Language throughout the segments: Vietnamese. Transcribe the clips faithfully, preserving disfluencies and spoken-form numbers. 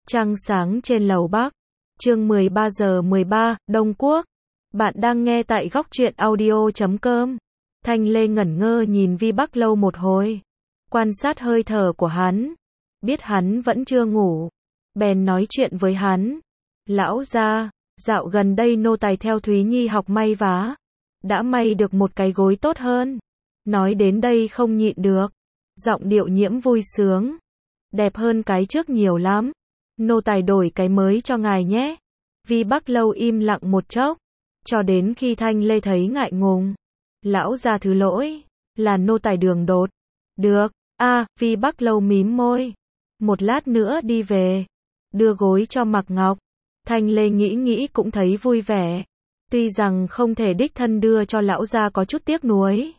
Trăng sáng trên lầu Bắc. Chương mười ba giờ mười ba, Đông Quốc. Bạn đang nghe tại góc truyện audio chấm com. Thanh Lê ngẩn ngơ nhìn Vi Bắc Lâu một hồi, quan sát hơi thở của hắn, biết hắn vẫn chưa ngủ, bèn nói chuyện với hắn. Lão gia, dạo gần đây nô tài theo Thúy Nhi học may vá, đã may được một cái gối tốt hơn. Nói đến đây không nhịn được, giọng điệu nhiễm vui sướng. Đẹp hơn cái trước nhiều lắm. Nô tài đổi cái mới cho ngài nhé. Vi Bắc Lâu im lặng một chốc, cho đến khi Thanh Lê thấy ngại ngùng. Lão gia thứ lỗi, là nô tài đường đột. Được, a à, Vi Bắc Lâu mím môi. Một lát nữa đi về, đưa gối cho Mạc Ngọc. Thanh Lê nghĩ nghĩ cũng thấy vui vẻ. Tuy rằng không thể đích thân đưa cho lão gia có chút tiếc nuối,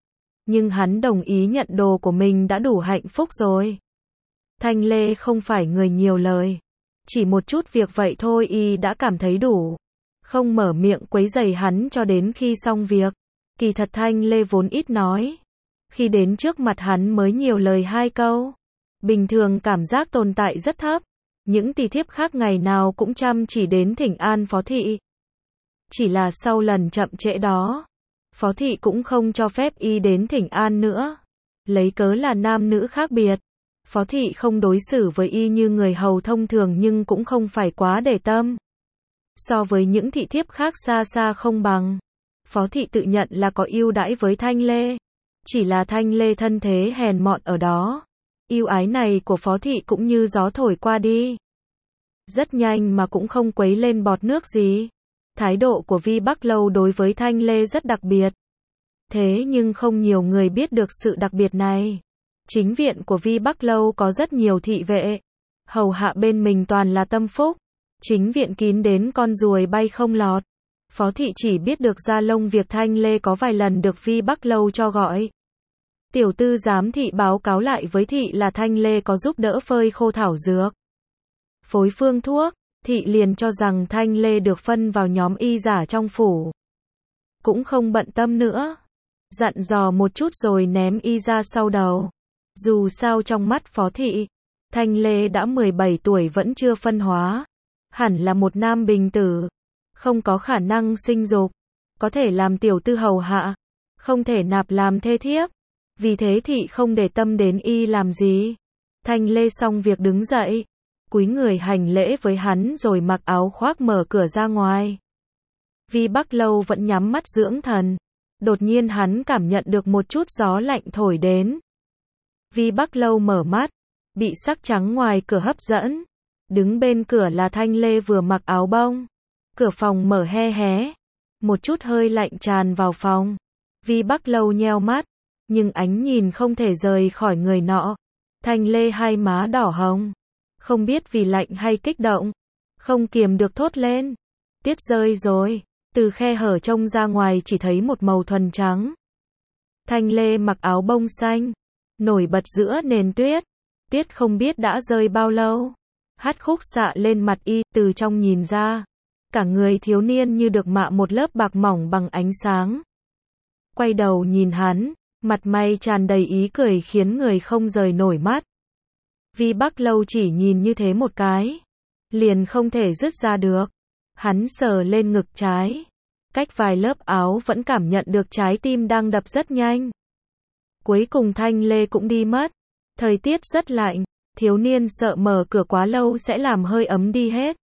nhưng hắn đồng ý nhận đồ của mình đã đủ hạnh phúc rồi. Thanh Lê không phải người nhiều lời, chỉ một chút việc vậy thôi y đã cảm thấy đủ, không mở miệng quấy rầy hắn cho đến khi xong việc. Kỳ thật Thanh Lê vốn ít nói, khi đến trước mặt hắn mới nhiều lời hai câu. Bình thường cảm giác tồn tại rất thấp, những tỳ thiếp khác ngày nào cũng chăm chỉ đến thỉnh an phó thị. Chỉ là sau lần chậm trễ đó, phó thị cũng không cho phép y đến thỉnh an nữa, lấy cớ là nam nữ khác biệt. Phó thị không đối xử với y như người hầu thông thường nhưng cũng không phải quá để tâm. So với những thị thiếp khác xa xa không bằng. Phó thị tự nhận là có ưu đãi với Thanh Lê, chỉ là Thanh Lê thân thế hèn mọn ở đó. Ưu ái này của phó thị cũng như gió thổi qua đi, rất nhanh mà cũng không quấy lên bọt nước gì. Thái độ của Vi Bắc Lâu đối với Thanh Lê rất đặc biệt. Thế nhưng không nhiều người biết được sự đặc biệt này. Chính viện của Vi Bắc Lâu có rất nhiều thị vệ, hầu hạ bên mình toàn là tâm phúc. Chính viện kín đến con ruồi bay không lọt. Phó thị chỉ biết được ra lông việc Thanh Lê có vài lần được Vi Bắc Lâu cho gọi. Tiểu tư giám thị báo cáo lại với thị là Thanh Lê có giúp đỡ phơi khô thảo dược, phối phương thuốc. Thị liền cho rằng Thanh Lê được phân vào nhóm y giả trong phủ, cũng không bận tâm nữa, dặn dò một chút rồi ném y ra sau đầu. Dù sao trong mắt phó thị, Thanh Lê đã mười bảy tuổi vẫn chưa phân hóa, hẳn là một nam bình tử, không có khả năng sinh dục, có thể làm tiểu tư hầu hạ, không thể nạp làm thê thiếp. Vì thế thị không để tâm đến y làm gì. Thanh Lê xong việc đứng dậy, cúi người hành lễ với hắn rồi mặc áo khoác mở cửa ra ngoài. Vi Bắc Lâu vẫn nhắm mắt dưỡng thần. Đột nhiên hắn cảm nhận được một chút gió lạnh thổi đến. Vi Bắc Lâu mở mắt, bị sắc trắng ngoài cửa hấp dẫn. Đứng bên cửa là Thanh Lê vừa mặc áo bông. Cửa phòng mở he hé, một chút hơi lạnh tràn vào phòng. Vi Bắc Lâu nheo mắt, nhưng ánh nhìn không thể rời khỏi người nọ. Thanh Lê hai má đỏ hồng, không biết vì lạnh hay kích động, không kiềm được thốt lên. Tiết rơi rồi. Từ khe hở trông ra ngoài chỉ thấy một màu thuần trắng. Thanh Lê mặc áo bông xanh, nổi bật giữa nền tuyết. Tiết không biết đã rơi bao lâu. Hát khúc xạ lên mặt y, từ trong nhìn ra, cả người thiếu niên như được mạ một lớp bạc mỏng bằng ánh sáng. Quay đầu nhìn hắn, mặt mày tràn đầy ý cười khiến người không rời nổi mắt. Vi Bắc Lâu chỉ nhìn như thế một cái, liền không thể dứt ra được. Hắn sờ lên ngực trái, cách vài lớp áo vẫn cảm nhận được trái tim đang đập rất nhanh. Cuối cùng Thanh Lê cũng đi mất. Thời tiết rất lạnh, thiếu niên sợ mở cửa quá lâu sẽ làm hơi ấm đi hết.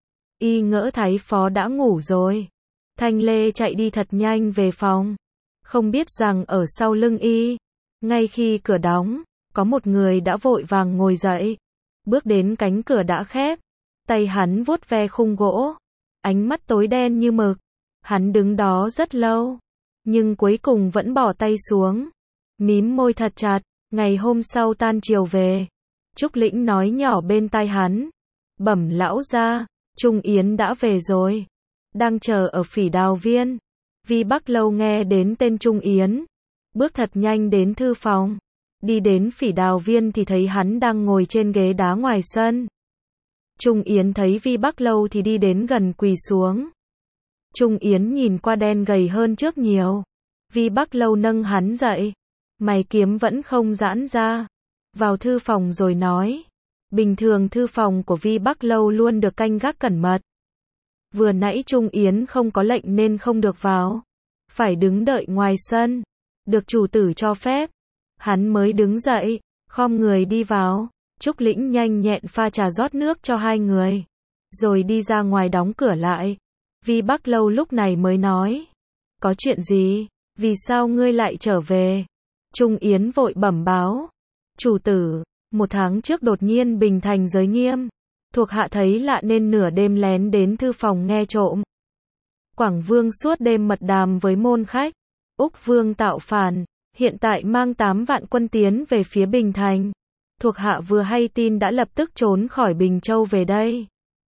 Y ngỡ Thái phó đã ngủ rồi. Thanh Lê chạy đi thật nhanh về phòng, không biết rằng ở sau lưng y, ngay khi cửa đóng, có một người đã vội vàng ngồi dậy, bước đến cánh cửa đã khép, tay hắn vuốt ve khung gỗ, ánh mắt tối đen như mực. Hắn đứng đó rất lâu, nhưng cuối cùng vẫn bỏ tay xuống, mím môi thật chặt. Ngày hôm sau tan chiều về, Trúc Lĩnh nói nhỏ bên tai hắn, bẩm lão gia, Trung Yến đã về rồi, đang chờ ở Phỉ Đào Viên. Vi Bắc Lâu nghe đến tên Trung Yến, bước thật nhanh đến thư phòng, đi đến Phỉ Đào Viên thì thấy hắn đang ngồi trên ghế đá ngoài sân. Trung Yến thấy Vi Bắc Lâu thì đi đến gần quỳ xuống. Trung Yến nhìn qua đen gầy hơn trước nhiều. Vi Bắc Lâu nâng hắn dậy, mày kiếm vẫn không giãn ra, vào thư phòng rồi nói, Bình thường thư phòng của Vi Bắc Lâu luôn được canh gác cẩn mật. Vừa nãy Trung Yến không có lệnh nên không được vào. Phải đứng đợi ngoài sân. Được chủ tử cho phép. Hắn mới đứng dậy, khom người đi vào. Trúc Lĩnh nhanh nhẹn pha trà rót nước cho hai người. Rồi đi ra ngoài đóng cửa lại. Vi Bắc Lâu lúc này mới nói. Có chuyện gì? Vì sao ngươi lại trở về? Trung Yến vội bẩm báo. Chủ tử, một tháng trước đột nhiên Bình Thành giới nghiêm. Thuộc hạ thấy lạ nên nửa đêm lén đến thư phòng nghe trộm. Quảng Vương suốt đêm mật đàm với môn khách. Úc Vương tạo phản, hiện tại mang tám vạn quân tiến về phía Bình Thành. Thuộc hạ vừa hay tin đã lập tức trốn khỏi Bình Châu về đây.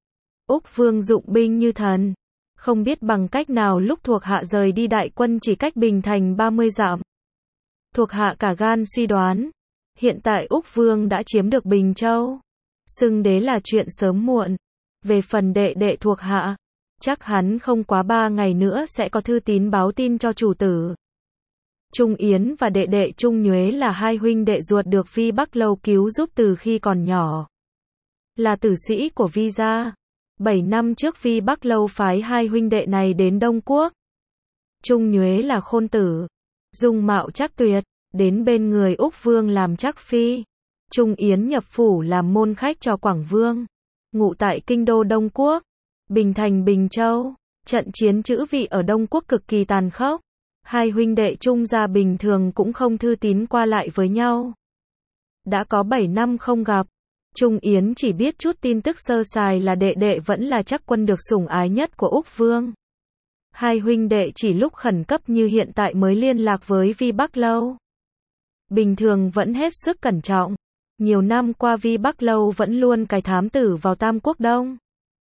Úc Vương dụng binh như thần. Không biết bằng cách nào lúc thuộc hạ rời đi đại quân chỉ cách Bình Thành ba mươi dặm. Thuộc hạ cả gan suy đoán. Hiện tại Úc Vương đã chiếm được Bình Châu. Xưng đế là chuyện sớm muộn. Về phần đệ đệ thuộc hạ, chắc hắn không quá ba ngày nữa sẽ có thư tín báo tin cho chủ tử. Trung Yến và đệ đệ Trung Nhuế là hai huynh đệ ruột được Vi Bắc Lâu cứu giúp từ khi còn nhỏ. Là tử sĩ của Vi gia. Bảy năm trước Vi Bắc Lâu phái hai huynh đệ này đến Đông Quốc. Trung Nhuế là khôn tử, dung mạo chắc tuyệt, đến bên người Úc Vương làm chắc phi. Trung Yến nhập phủ làm môn khách cho Quảng Vương, ngụ tại kinh đô Đông Quốc, Bình Thành Bình Châu. Trận chiến chữ vị ở Đông Quốc cực kỳ tàn khốc. Hai huynh đệ Trung gia bình thường cũng không thư tín qua lại với nhau. Đã có bảy năm không gặp. Trung Yến chỉ biết chút tin tức sơ sài là đệ đệ vẫn là chắc quân được sủng ái nhất của Úc Vương. Hai huynh đệ chỉ lúc khẩn cấp như hiện tại mới liên lạc với Vi Bắc Lâu. Bình thường vẫn hết sức cẩn trọng. Nhiều năm qua Vi Bắc Lâu vẫn luôn cài thám tử vào Tam Quốc Đông,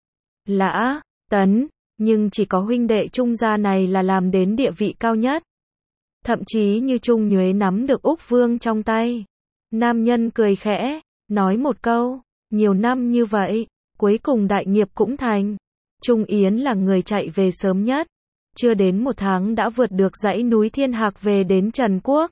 Lã, Tấn, nhưng chỉ có huynh đệ Trung gia này là làm đến địa vị cao nhất. Thậm chí như Trung Nhuế nắm được Úc Vương trong tay. Nam nhân cười khẽ, nói một câu, nhiều năm như vậy, cuối cùng đại nghiệp cũng thành. Trung Yến là người chạy về sớm nhất. Chưa đến một tháng đã vượt được dãy núi Thiên Hạc về đến Trần Quốc.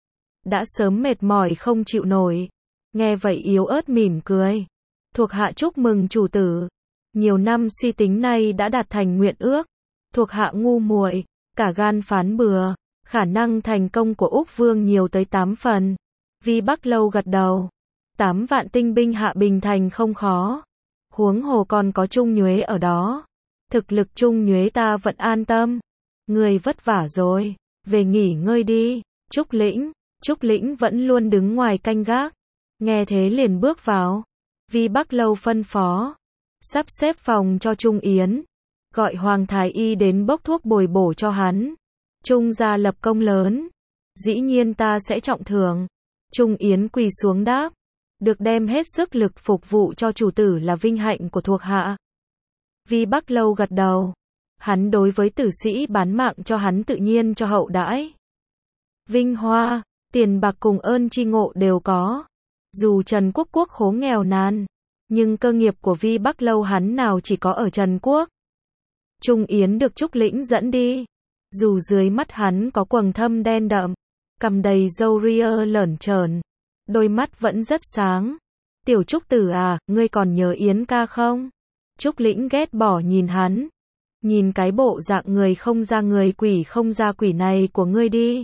Đã sớm mệt mỏi không chịu nổi. Nghe vậy yếu ớt mỉm cười. Thuộc hạ chúc mừng chủ tử. Nhiều năm suy tính nay đã đạt thành nguyện ước. Thuộc hạ ngu muội, cả gan phán bừa. Khả năng thành công của Úc Vương nhiều tới tám phần. Vi Bắc Lâu gật đầu. Tám vạn tinh binh hạ Bình Thành không khó. Huống hồ còn có Trung Nhuế ở đó. Thực lực Trung Nhuế ta vẫn an tâm. Người vất vả rồi. Về nghỉ ngơi đi. Trúc Lĩnh. Trúc Lĩnh vẫn luôn đứng ngoài canh gác. Nghe thế liền bước vào. Vi Bắc Lâu phân phó. Sắp xếp phòng cho Trung Yến. Gọi Hoàng Thái Y đến bốc thuốc bồi bổ cho hắn. Trung gia lập công lớn. Dĩ nhiên ta sẽ trọng thưởng. Trung Yến quỳ xuống đáp. Được đem hết sức lực phục vụ cho chủ tử là vinh hạnh của thuộc hạ. Vi Bắc Lâu gật đầu. Hắn đối với tử sĩ bán mạng cho hắn tự nhiên cho hậu đãi. Vinh hoa, tiền bạc cùng ơn tri ngộ đều có. Dù Trần Quốc quốc khố nghèo nàn, nhưng cơ nghiệp của Vi Bắc Lâu hắn nào chỉ có ở Trần Quốc. Trung Yến được Trúc Lĩnh dẫn đi. Dù dưới mắt hắn có quầng thâm đen đậm, cằm đầy râu ria lởn chởn, đôi mắt vẫn rất sáng. Tiểu Trúc tử à, ngươi còn nhớ Yến ca không? Trúc Lĩnh ghét bỏ nhìn hắn. Nhìn cái bộ dạng người không ra người quỷ không ra quỷ này của ngươi đi.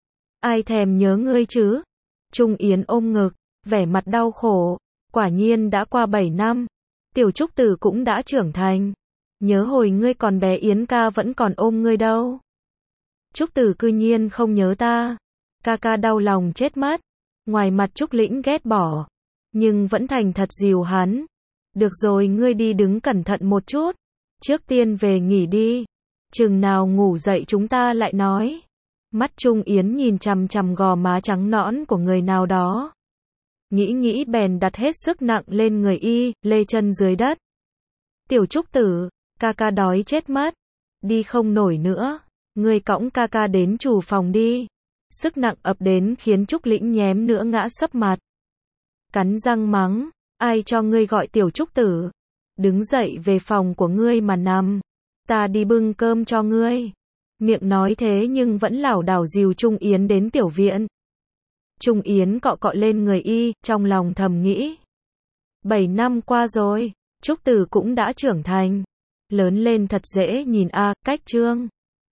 Ai thèm nhớ ngươi chứ? Trung Yến ôm ngực, vẻ mặt đau khổ. Quả nhiên đã qua bảy năm. Tiểu Trúc tử cũng đã trưởng thành. Nhớ hồi ngươi còn bé Yến ca vẫn còn ôm ngươi đâu. Trúc tử cư nhiên không nhớ ta. Ca ca đau lòng chết mất. Ngoài mặt Trúc Lĩnh ghét bỏ, nhưng vẫn thành thật dìu hắn. Được rồi, ngươi đi đứng cẩn thận một chút. Trước tiên về nghỉ đi. Chừng nào ngủ dậy chúng ta lại nói. Mắt Trung Yến nhìn chằm chằm gò má trắng nõn của người nào đó. Nghĩ nghĩ bèn đặt hết sức nặng lên người y, lê chân dưới đất. Tiểu Trúc tử, ca ca đói chết mất. Đi không nổi nữa. Ngươi cõng ca ca đến chủ phòng đi. Sức nặng ập đến khiến Trúc Lĩnh nhém nữa ngã sấp mặt. Cắn răng mắng, ai cho ngươi gọi Tiểu Trúc tử? Đứng dậy về phòng của ngươi mà nằm. Ta đi bưng cơm cho ngươi. Miệng nói thế nhưng vẫn lảo đảo dìu Trung Yến đến tiểu viện. Trung Yến cọ cọ lên người y, trong lòng thầm nghĩ. Bảy năm qua rồi, Trúc Tử cũng đã trưởng thành. Lớn lên thật dễ nhìn a, cách Trương